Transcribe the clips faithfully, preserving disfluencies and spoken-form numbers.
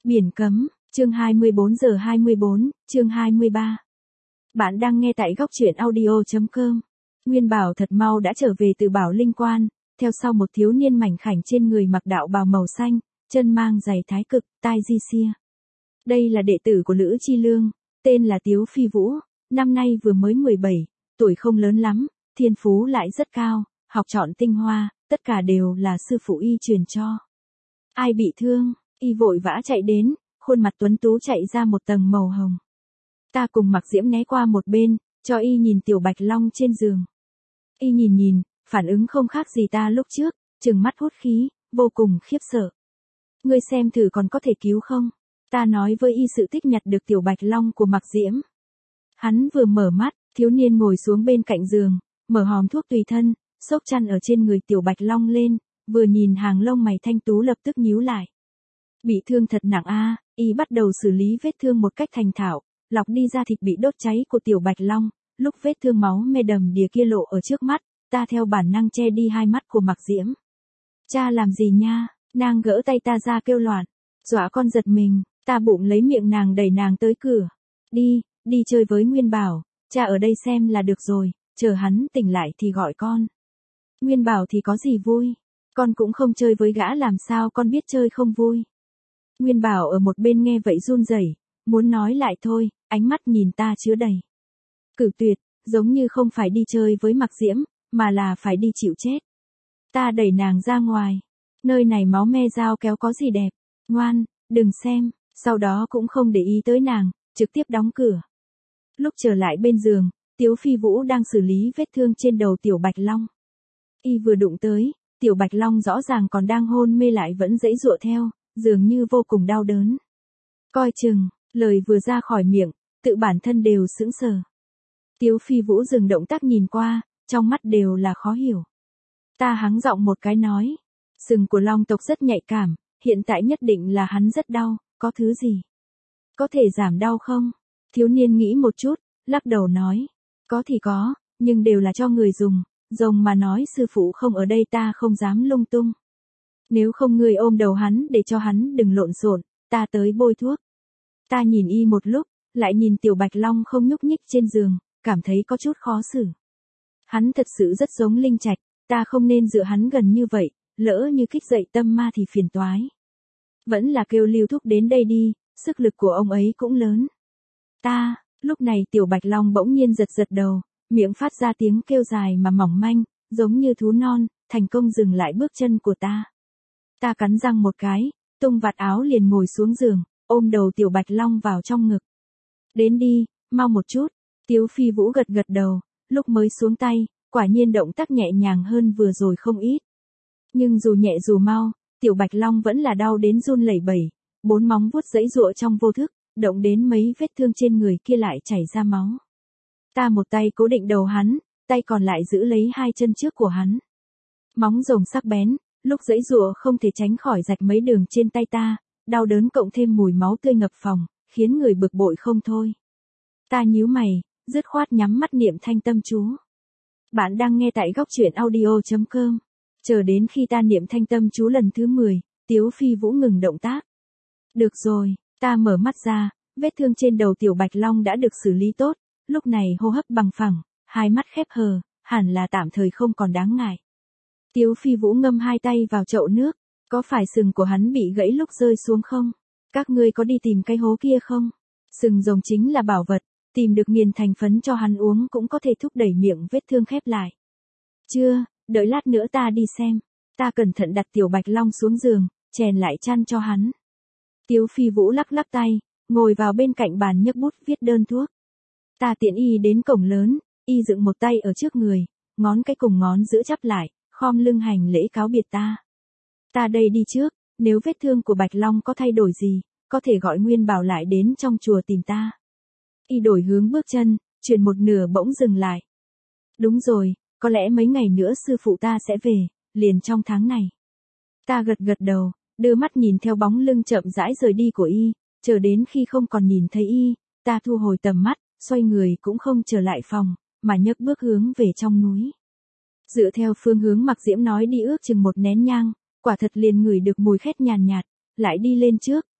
Biển cấm, chương hai mươi bốn giờ hai mươi bốn, chương hai mươi ba. Bạn đang nghe tại góc truyện audio chấm com. Nguyên Bảo thật mau đã trở về từ Bảo Linh Quan, theo sau một thiếu niên mảnh khảnh trên người mặc đạo bào màu xanh, chân mang giày thái cực, tai di xia. Đây là đệ tử của Lữ Chi Lương, tên là Tiếu Phi Vũ, năm nay vừa mới mười bảy, tuổi không lớn lắm, thiên phú lại rất cao, học trọn tinh hoa, tất cả đều là sư phụ y truyền cho. Ai bị thương, y vội vã chạy đến, khuôn mặt tuấn tú chạy ra một tầng màu hồng. Ta cùng Mặc Diễm né qua một bên, cho y nhìn Tiểu Bạch Long trên giường. Y nhìn nhìn, phản ứng không khác gì ta lúc trước, trừng mắt hút khí, vô cùng khiếp sợ. Ngươi xem thử còn có thể cứu không? Ta nói với y sự tích nhặt được Tiểu Bạch Long của Mặc Diễm. Hắn vừa mở mắt, thiếu niên ngồi xuống bên cạnh giường, mở hòm thuốc tùy thân, xốc chăn ở trên người Tiểu Bạch Long lên, vừa nhìn hàng lông mày thanh tú lập tức nhíu lại. Bị thương thật nặng a, y bắt đầu xử lý vết thương một cách thành thạo, lọc đi ra thịt bị đốt cháy của Tiểu Bạch Long, lúc vết thương máu me đầm đìa kia lộ ở trước mắt, ta theo bản năng che đi hai mắt của Mặc Diễm. Cha làm gì nha? Nàng gỡ tay ta ra kêu loạn, dọa con giật mình, ta bụng lấy miệng nàng đẩy nàng tới cửa. Đi, đi chơi với Nguyên Bảo, cha ở đây xem là được rồi, chờ hắn tỉnh lại thì gọi con. Nguyên Bảo thì có gì vui, con cũng không chơi với gã làm sao con biết chơi không vui. Nguyên Bảo ở một bên nghe vậy run rẩy, muốn nói lại thôi, ánh mắt nhìn ta chứa đầy cự tuyệt, giống như không phải đi chơi với Mặc Diễm, mà là phải đi chịu chết. Ta đẩy nàng ra ngoài, nơi này máu me dao kéo có gì đẹp, ngoan, đừng xem, sau đó cũng không để ý tới nàng, trực tiếp đóng cửa. Lúc trở lại bên giường, Tiếu Phi Vũ đang xử lý vết thương trên đầu Tiểu Bạch Long. Y vừa đụng tới, Tiểu Bạch Long rõ ràng còn đang hôn mê lại vẫn giãy giụa theo, dường như vô cùng đau đớn. Coi chừng, lời vừa ra khỏi miệng, tự bản thân đều sững sờ. Tiếu Phi Vũ dừng động tác nhìn qua, trong mắt đều là khó hiểu. Ta hắng giọng một cái nói, sừng của Long tộc rất nhạy cảm, hiện tại nhất định là hắn rất đau, có thứ gì có thể giảm đau không? Thiếu niên nghĩ một chút, lắc đầu nói, có thì có, nhưng đều là cho người dùng, rồng mà nói sư phụ không ở đây ta không dám lung tung. Nếu không ngươi ôm đầu hắn để cho hắn đừng lộn xộn, ta tới bôi thuốc. Ta nhìn y một lúc, lại nhìn Tiểu Bạch Long không nhúc nhích trên giường, cảm thấy có chút khó xử. Hắn thật sự rất giống Linh Trạch, ta không nên dựa hắn gần như vậy, lỡ như kích dậy tâm ma thì phiền toái. Vẫn là kêu Lưu Thúc đến đây đi, sức lực của ông ấy cũng lớn. Ta, lúc này Tiểu Bạch Long bỗng nhiên giật giật đầu, miệng phát ra tiếng kêu dài mà mỏng manh, giống như thú non, thành công dừng lại bước chân của ta. Ta cắn răng một cái, tung vạt áo liền ngồi xuống giường, ôm đầu Tiểu Bạch Long vào trong ngực. Đến đi, mau một chút. Tiếu Phi Vũ gật gật đầu, lúc mới xuống tay, quả nhiên động tác nhẹ nhàng hơn vừa rồi không ít. Nhưng dù nhẹ dù mau, Tiểu Bạch Long vẫn là đau đến run lẩy bẩy, bốn móng vuốt giãy giụa trong vô thức, động đến mấy vết thương trên người kia lại chảy ra máu. Ta một tay cố định đầu hắn, tay còn lại giữ lấy hai chân trước của hắn. Móng rồng sắc bén, lúc giãy giụa không thể tránh khỏi rạch mấy đường trên tay ta, đau đớn cộng thêm mùi máu tươi ngập phòng, khiến người bực bội không thôi. Ta nhíu mày, dứt khoát nhắm mắt niệm thanh tâm chú. Bạn đang nghe tại góc truyện audio chấm com. Chờ đến khi ta niệm thanh tâm chú lần thứ mười, Tiếu Phi Vũ ngừng động tác. Được rồi, ta mở mắt ra, vết thương trên đầu Tiểu Bạch Long đã được xử lý tốt, lúc này hô hấp bằng phẳng, hai mắt khép hờ, hẳn là tạm thời không còn đáng ngại. Tiếu Phi Vũ ngâm hai tay vào chậu nước, có phải sừng của hắn bị gãy lúc rơi xuống không? Các ngươi có đi tìm cái hố kia không? Sừng rồng chính là bảo vật, tìm được nghiền thành phấn cho hắn uống cũng có thể thúc đẩy miệng vết thương khép lại. Chưa, đợi lát nữa ta đi xem. Ta cẩn thận đặt Tiểu Bạch Long xuống giường, chèn lại chăn cho hắn. Tiếu Phi Vũ lắc lắc tay, ngồi vào bên cạnh bàn nhấc bút viết đơn thuốc. Ta tiện y đến cổng lớn, y dựng một tay ở trước người, ngón cái cùng ngón giữa chắp lại, khom lưng hành lễ cáo biệt ta. Ta đây đi trước, nếu vết thương của Bạch Long có thay đổi gì, có thể gọi Nguyên Bảo lại đến trong chùa tìm ta. Y đổi hướng bước chân, chuyển một nửa bỗng dừng lại. Đúng rồi, có lẽ mấy ngày nữa sư phụ ta sẽ về, liền trong tháng này. Ta gật gật đầu, đưa mắt nhìn theo bóng lưng chậm rãi rời đi của y, chờ đến khi không còn nhìn thấy y, ta thu hồi tầm mắt, xoay người cũng không trở lại phòng, mà nhấc bước hướng về trong núi. Dựa theo phương hướng Mặc Diễm nói đi ước chừng một nén nhang, quả thật liền ngửi được mùi khét nhàn nhạt, lại đi lên trước,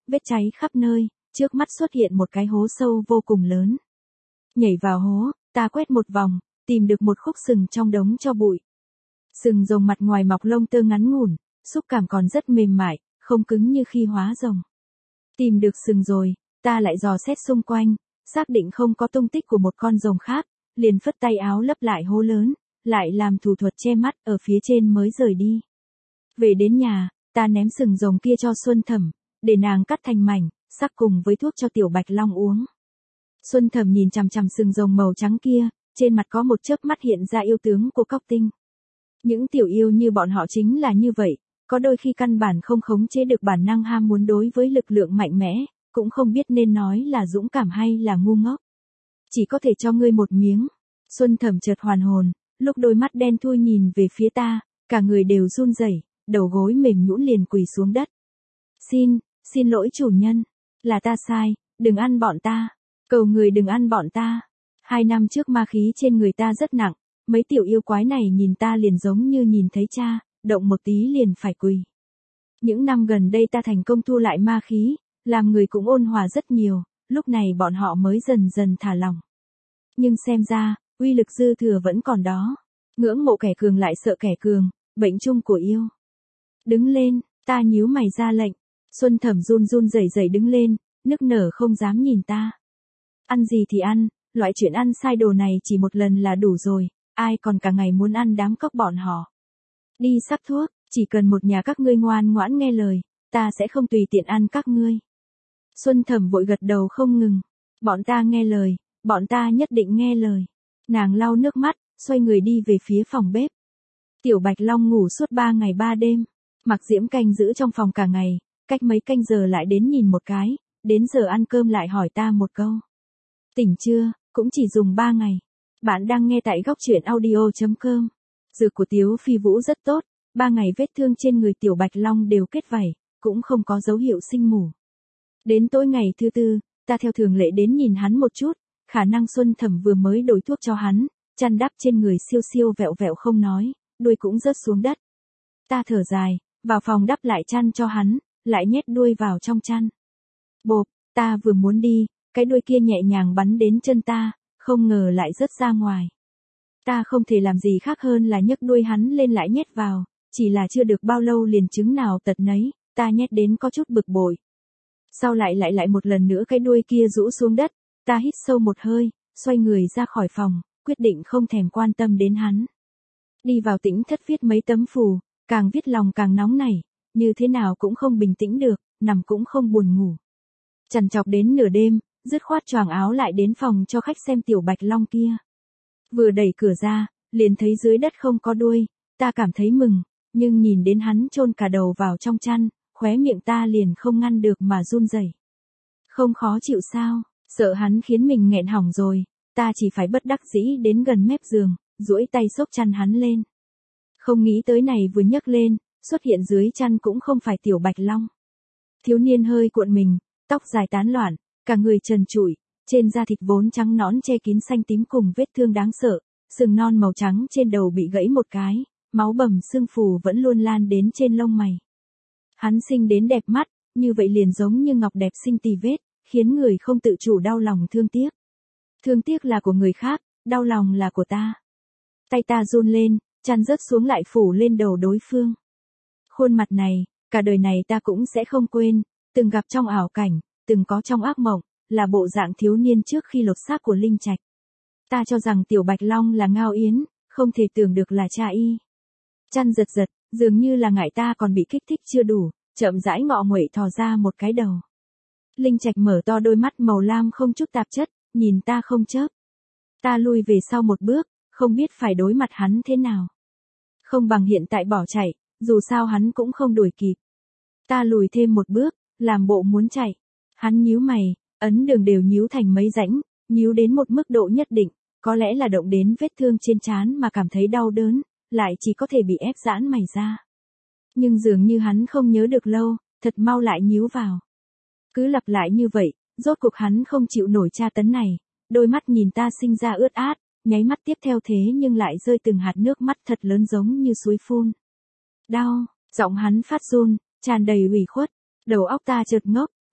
vết cháy khắp nơi, trước mắt xuất hiện một cái hố sâu vô cùng lớn. Nhảy vào hố, ta quét một vòng, tìm được một khúc sừng trong đống tro bụi. Sừng rồng mặt ngoài mọc lông tơ ngắn ngủn, xúc cảm còn rất mềm mại, không cứng như khi hóa rồng. Tìm được sừng rồi, ta lại dò xét xung quanh, xác định không có tung tích của một con rồng khác, liền phất tay áo lấp lại hố lớn, lại làm thủ thuật che mắt ở phía trên mới rời đi. Về đến nhà, ta ném sừng rồng kia cho Xuân Thẩm, để nàng cắt thành mảnh, sắc cùng với thuốc cho Tiểu Bạch Long uống. Xuân Thẩm nhìn chằm chằm sừng rồng màu trắng kia, trên mặt có một chớp mắt hiện ra yêu tướng của Cóc Tinh. Những tiểu yêu như bọn họ chính là như vậy, có đôi khi căn bản không khống chế được bản năng ham muốn đối với lực lượng mạnh mẽ, cũng không biết nên nói là dũng cảm hay là ngu ngốc. Chỉ có thể cho ngươi một miếng. Xuân Thẩm chợt hoàn hồn, lúc đôi mắt đen thui nhìn về phía ta, cả người đều run rẩy, đầu gối mềm nhũn liền quỳ xuống đất. Xin, xin lỗi chủ nhân, là ta sai, đừng ăn bọn ta, cầu người đừng ăn bọn ta. Hai năm trước ma khí trên người ta rất nặng, mấy tiểu yêu quái này nhìn ta liền giống như nhìn thấy cha, động một tí liền phải quỳ. Những năm gần đây ta thành công thu lại ma khí, làm người cũng ôn hòa rất nhiều, lúc này bọn họ mới dần dần thả lỏng. Nhưng xem ra, uy lực dư thừa vẫn còn đó. Ngưỡng mộ kẻ cường lại sợ kẻ cường, bệnh chung của yêu. Đứng lên, ta nhíu mày ra lệnh. Xuân Thẩm run run rẩy rẩy đứng lên, nức nở không dám nhìn ta. Ăn gì thì ăn, loại chuyện ăn sai đồ này chỉ một lần là đủ rồi, ai còn cả ngày muốn ăn đám cóc bọn họ. Đi sắc thuốc, chỉ cần một nhà các ngươi ngoan ngoãn nghe lời, ta sẽ không tùy tiện ăn các ngươi. Xuân Thẩm vội gật đầu không ngừng. Bọn ta nghe lời, bọn ta nhất định nghe lời. Nàng lau nước mắt, xoay người đi về phía phòng bếp. Tiểu Bạch Long ngủ suốt ba ngày ba đêm. Mặc Diễm canh giữ trong phòng cả ngày, cách mấy canh giờ lại đến nhìn một cái, đến giờ ăn cơm lại hỏi ta một câu. Tỉnh chưa, cũng chỉ dùng ba ngày. Bạn đang nghe tại góc truyện audio chấm com. Dược của Tiếu Phi Vũ rất tốt, ba ngày vết thương trên người Tiểu Bạch Long đều kết vảy, cũng không có dấu hiệu sinh mủ. Đến tối ngày thứ tư, ta theo thường lệ đến nhìn hắn một chút, khả năng Xuân Thẩm vừa mới đổi thuốc cho hắn, chăn đắp trên người siêu siêu vẹo vẹo không nói, đuôi cũng rớt xuống đất. Ta thở dài, vào phòng đắp lại chăn cho hắn, lại nhét đuôi vào trong chăn. Bộp, ta vừa muốn đi, cái đuôi kia nhẹ nhàng bắn đến chân ta, không ngờ lại rớt ra ngoài. Ta không thể làm gì khác hơn là nhấc đuôi hắn lên lại nhét vào, chỉ là chưa được bao lâu liền chứng nào tật nấy, ta nhét đến có chút bực bội. Sau lại lại lại một lần nữa cái đuôi kia rũ xuống đất, ta hít sâu một hơi, xoay người ra khỏi phòng, quyết định không thèm quan tâm đến hắn. Đi vào Tĩnh Thất viết mấy tấm phù, càng viết lòng càng nóng nảy, như thế nào cũng không bình tĩnh được, nằm cũng không buồn ngủ. Trằn trọc đến nửa đêm, dứt khoát choàng áo lại đến phòng cho khách xem Tiểu Bạch Long kia. Vừa đẩy cửa ra, liền thấy dưới đất không có đuôi, ta cảm thấy mừng, nhưng nhìn đến hắn chôn cả đầu vào trong chăn, khóe miệng ta liền không ngăn được mà run rẩy. Không khó chịu sao, sợ hắn khiến mình nghẹn hỏng rồi, ta chỉ phải bất đắc dĩ đến gần mép giường, duỗi tay xốc chăn hắn lên. Không nghĩ tới này vừa nhấc lên, xuất hiện dưới chăn cũng không phải Tiểu Bạch Long. Thiếu niên hơi cuộn mình, tóc dài tán loạn, cả người trần trụi, trên da thịt vốn trắng nõn che kín xanh tím cùng vết thương đáng sợ, sừng non màu trắng trên đầu bị gãy một cái, máu bầm sưng phù vẫn luôn lan đến trên lông mày. Hắn sinh đến đẹp mắt, như vậy liền giống như ngọc đẹp sinh tì vết, khiến người không tự chủ đau lòng thương tiếc. Thương tiếc là của người khác, đau lòng là của ta. Tay ta run lên, chăn rớt xuống lại phủ lên đầu đối phương. Khuôn mặt này, cả đời này ta cũng sẽ không quên, từng gặp trong ảo cảnh, từng có trong ác mộng, là bộ dạng thiếu niên trước khi lột xác của Linh Trạch. Ta cho rằng Tiểu Bạch Long là Ngao Yến, không thể tưởng được là cha y. Chăn giật giật, dường như là ngại ta còn bị kích thích chưa đủ, chậm rãi ngọ nguậy thò ra một cái đầu. Linh Trạch mở to đôi mắt màu lam không chút tạp chất, nhìn ta không chớp. Ta lui về sau một bước, không biết phải đối mặt hắn thế nào. Không bằng hiện tại bỏ chạy, dù sao hắn cũng không đuổi kịp. Ta lùi thêm một bước, làm bộ muốn chạy. Hắn nhíu mày, ấn đường đều nhíu thành mấy rãnh, nhíu đến một mức độ nhất định, có lẽ là động đến vết thương trên trán mà cảm thấy đau đớn, lại chỉ có thể bị ép giãn mày ra. Nhưng dường như hắn không nhớ được lâu, thật mau lại nhíu vào. Cứ lặp lại như vậy, rốt cuộc hắn không chịu nổi tra tấn này, đôi mắt nhìn ta sinh ra ướt át, nháy mắt tiếp theo thế nhưng lại rơi từng hạt nước mắt thật lớn giống như suối phun. Đau, giọng hắn phát run, tràn đầy ủy khuất, đầu óc ta chợt ngốc,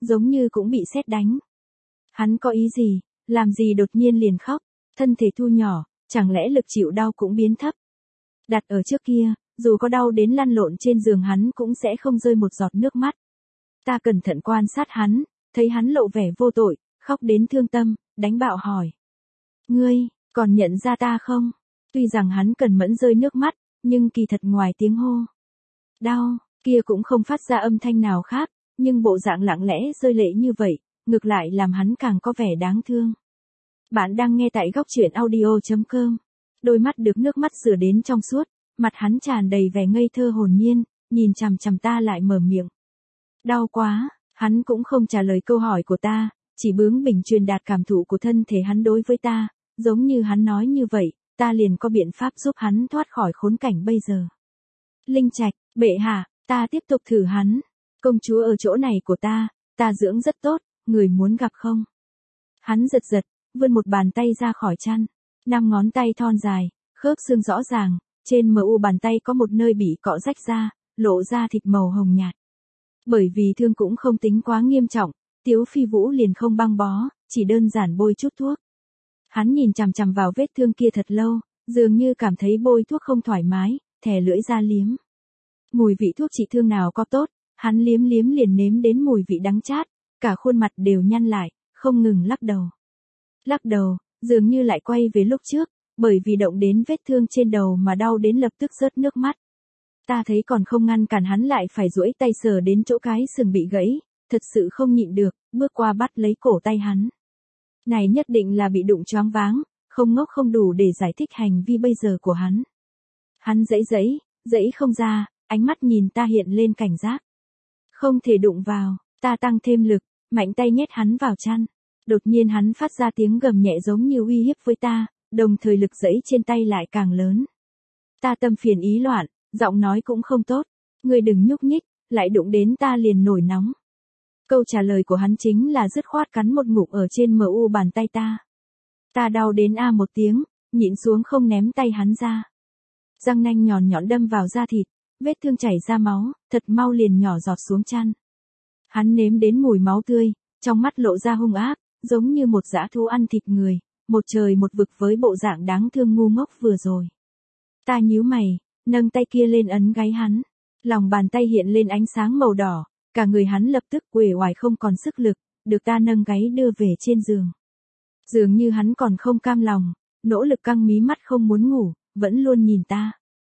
giống như cũng bị sét đánh. Hắn có ý gì, làm gì đột nhiên liền khóc, thân thể thu nhỏ, chẳng lẽ lực chịu đau cũng biến thấp. Đặt ở trước kia, dù có đau đến lăn lộn trên giường hắn cũng sẽ không rơi một giọt nước mắt. Ta cẩn thận quan sát hắn, thấy hắn lộ vẻ vô tội, khóc đến thương tâm, đánh bạo hỏi. Ngươi, còn nhận ra ta không? Tuy rằng hắn cần mẫn rơi nước mắt, nhưng kỳ thật ngoài tiếng hô đau, kia cũng không phát ra âm thanh nào khác, nhưng bộ dạng lặng lẽ rơi lệ như vậy, ngược lại làm hắn càng có vẻ đáng thương. Bạn đang nghe tại góc truyện audio chấm com. Đôi mắt được nước mắt rửa đến trong suốt, mặt hắn tràn đầy vẻ ngây thơ hồn nhiên, nhìn chằm chằm ta lại mở miệng. Đau quá, hắn cũng không trả lời câu hỏi của ta, chỉ bướng bỉnh truyền đạt cảm thụ của thân thể hắn đối với ta, giống như hắn nói như vậy, ta liền có biện pháp giúp hắn thoát khỏi khốn cảnh bây giờ. Linh Trạch, bệ hạ, ta tiếp tục thử hắn. Công chúa ở chỗ này của ta, ta dưỡng rất tốt, người muốn gặp không? Hắn giật giật, vươn một bàn tay ra khỏi chăn. Năm ngón tay thon dài, khớp xương rõ ràng, trên mu bàn tay có một nơi bị cọ rách ra, lộ ra thịt màu hồng nhạt. Bởi vì thương cũng không tính quá nghiêm trọng, Tiếu Phi Vũ liền không băng bó, chỉ đơn giản bôi chút thuốc. Hắn nhìn chằm chằm vào vết thương kia thật lâu, dường như cảm thấy bôi thuốc không thoải mái, thè lưỡi ra liếm. Mùi vị thuốc trị thương nào có tốt, hắn liếm liếm liền nếm đến mùi vị đắng chát, cả khuôn mặt đều nhăn lại, không ngừng lắc đầu. Lắc đầu, dường như lại quay về lúc trước, bởi vì động đến vết thương trên đầu mà đau đến lập tức rớt nước mắt. Ta thấy còn không ngăn cản hắn lại phải duỗi tay sờ đến chỗ cái sừng bị gãy, thật sự không nhịn được, bước qua bắt lấy cổ tay hắn. Này nhất định là bị đụng choáng váng, không ngốc không đủ để giải thích hành vi bây giờ của hắn. Hắn giãy giãy, giãy không ra, ánh mắt nhìn ta hiện lên cảnh giác. Không thể đụng vào, ta tăng thêm lực, mạnh tay nhét hắn vào chăn. Đột nhiên hắn phát ra tiếng gầm nhẹ giống như uy hiếp với ta, đồng thời lực giãy trên tay lại càng lớn. Ta tâm phiền ý loạn, giọng nói cũng không tốt, ngươi đừng nhúc nhích, lại đụng đến ta liền nổi nóng. Câu trả lời của hắn chính là dứt khoát cắn một ngụm ở trên mu bàn tay ta. Ta đau đến a một tiếng, nhịn xuống không ném tay hắn ra. Răng nanh nhọn nhọn đâm vào da thịt, vết thương chảy ra máu, thật mau liền nhỏ giọt xuống chăn. Hắn nếm đến mùi máu tươi, trong mắt lộ ra hung ác, giống như một dã thú ăn thịt người, một trời một vực với bộ dạng đáng thương ngu ngốc vừa rồi. Ta nhíu mày, nâng tay kia lên ấn gáy hắn, lòng bàn tay hiện lên ánh sáng màu đỏ, cả người hắn lập tức uể oải không còn sức lực, được ta nâng gáy đưa về trên giường. Dường như hắn còn không cam lòng, nỗ lực căng mí mắt không muốn ngủ, vẫn luôn nhìn ta.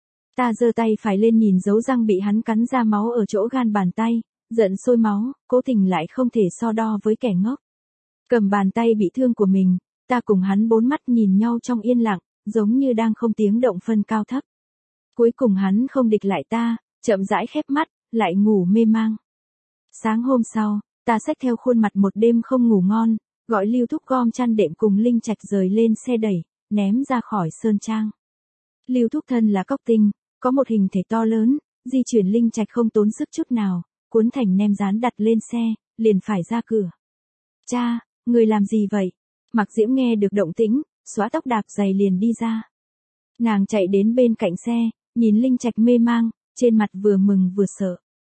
Ta giơ tay phải lên nhìn dấu răng bị hắn cắn ra máu ở chỗ gan bàn tay, giận sôi máu, cố tình lại không thể so đo với kẻ ngốc. Cầm bàn tay bị thương của mình, ta cùng hắn bốn mắt nhìn nhau trong yên lặng, giống như đang không tiếng động phân cao thấp. Cuối cùng hắn không địch lại ta, chậm rãi khép mắt, lại ngủ mê mang. Sáng hôm sau, ta xách theo khuôn mặt một đêm không ngủ ngon, gọi Lưu Thúc gom chăn đệm cùng Linh Trạch rời lên xe đẩy, ném ra khỏi sơn trang. Lưu Thúc thân là cóc tinh, có một hình thể to lớn, di chuyển Linh Trạch không tốn sức chút nào, cuốn thành nem rán đặt lên xe, liền phải ra cửa. Cha, người làm gì vậy? Mặc Diễm nghe được động tĩnh, xóa tóc đạp giày liền đi ra. Nàng chạy đến bên cạnh xe, nhìn Linh Trạch mê mang, trên mặt vừa mừng vừa sợ.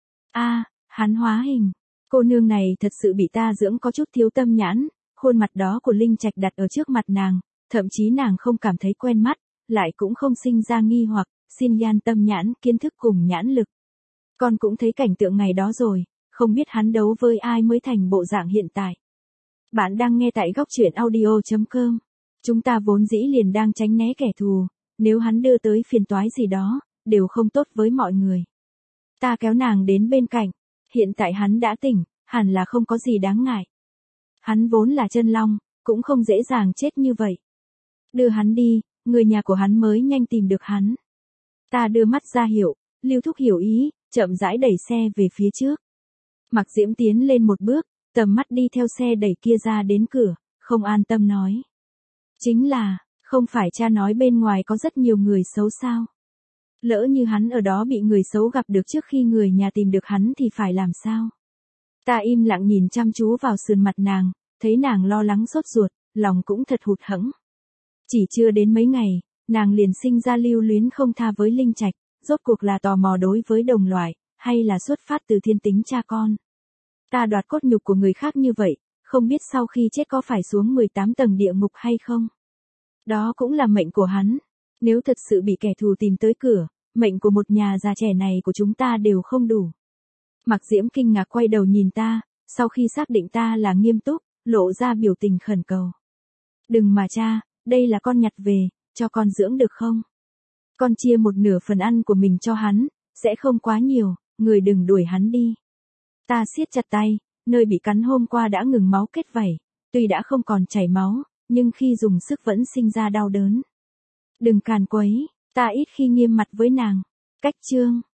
A, hắn hóa hình. Cô nương này thật sự bị ta dưỡng có chút thiếu tâm nhãn, khuôn mặt đó của Linh Trạch đặt ở trước mặt nàng, thậm chí nàng không cảm thấy quen mắt, lại cũng không sinh ra nghi hoặc, xin gian tâm nhãn, kiến thức cùng nhãn lực. Con cũng thấy cảnh tượng ngày đó rồi, không biết hắn đấu với ai mới thành bộ dạng hiện tại. Bạn đang nghe tại góc truyện audio chấm com. Chúng ta vốn dĩ liền đang tránh né kẻ thù, nếu hắn đưa tới phiền toái gì đó, đều không tốt với mọi người. Ta kéo nàng đến bên cạnh, hiện tại hắn đã tỉnh, hẳn là không có gì đáng ngại. Hắn vốn là chân long, cũng không dễ dàng chết như vậy. Đưa hắn đi, người nhà của hắn mới nhanh tìm được hắn. Ta đưa mắt ra hiệu, Lưu Thúc hiểu ý, chậm rãi đẩy xe về phía trước. Mặc Diễm tiến lên một bước, tầm mắt đi theo xe đẩy kia ra đến cửa, không an tâm nói. Chính là, không phải cha nói bên ngoài có rất nhiều người xấu sao? Lỡ như hắn ở đó bị người xấu gặp được trước khi người nhà tìm được hắn thì phải làm sao? Ta im lặng nhìn chăm chú vào sườn mặt nàng, thấy nàng lo lắng sốt ruột, lòng cũng thật hụt hẫng. Chỉ chưa đến mấy ngày, nàng liền sinh ra lưu luyến không tha với Linh Trạch, rốt cuộc là tò mò đối với đồng loại, hay là xuất phát từ thiên tính cha con. Ta đoạt cốt nhục của người khác như vậy, không biết sau khi chết có phải xuống mười tám tầng địa ngục hay không? Đó cũng là mệnh của hắn. Nếu thật sự bị kẻ thù tìm tới cửa, mệnh của một nhà già trẻ này của chúng ta đều không đủ. Mạc Diễm kinh ngạc quay đầu nhìn ta, sau khi xác định ta là nghiêm túc, lộ ra biểu tình khẩn cầu. Đừng mà cha, đây là con nhặt về, cho con dưỡng được không? Con chia một nửa phần ăn của mình cho hắn, sẽ không quá nhiều, người đừng đuổi hắn đi. Ta siết chặt tay, nơi bị cắn hôm qua đã ngừng máu kết vảy, tuy đã không còn chảy máu, nhưng khi dùng sức vẫn sinh ra đau đớn. Đừng càn quấy, ta ít khi nghiêm mặt với nàng. Cách chương.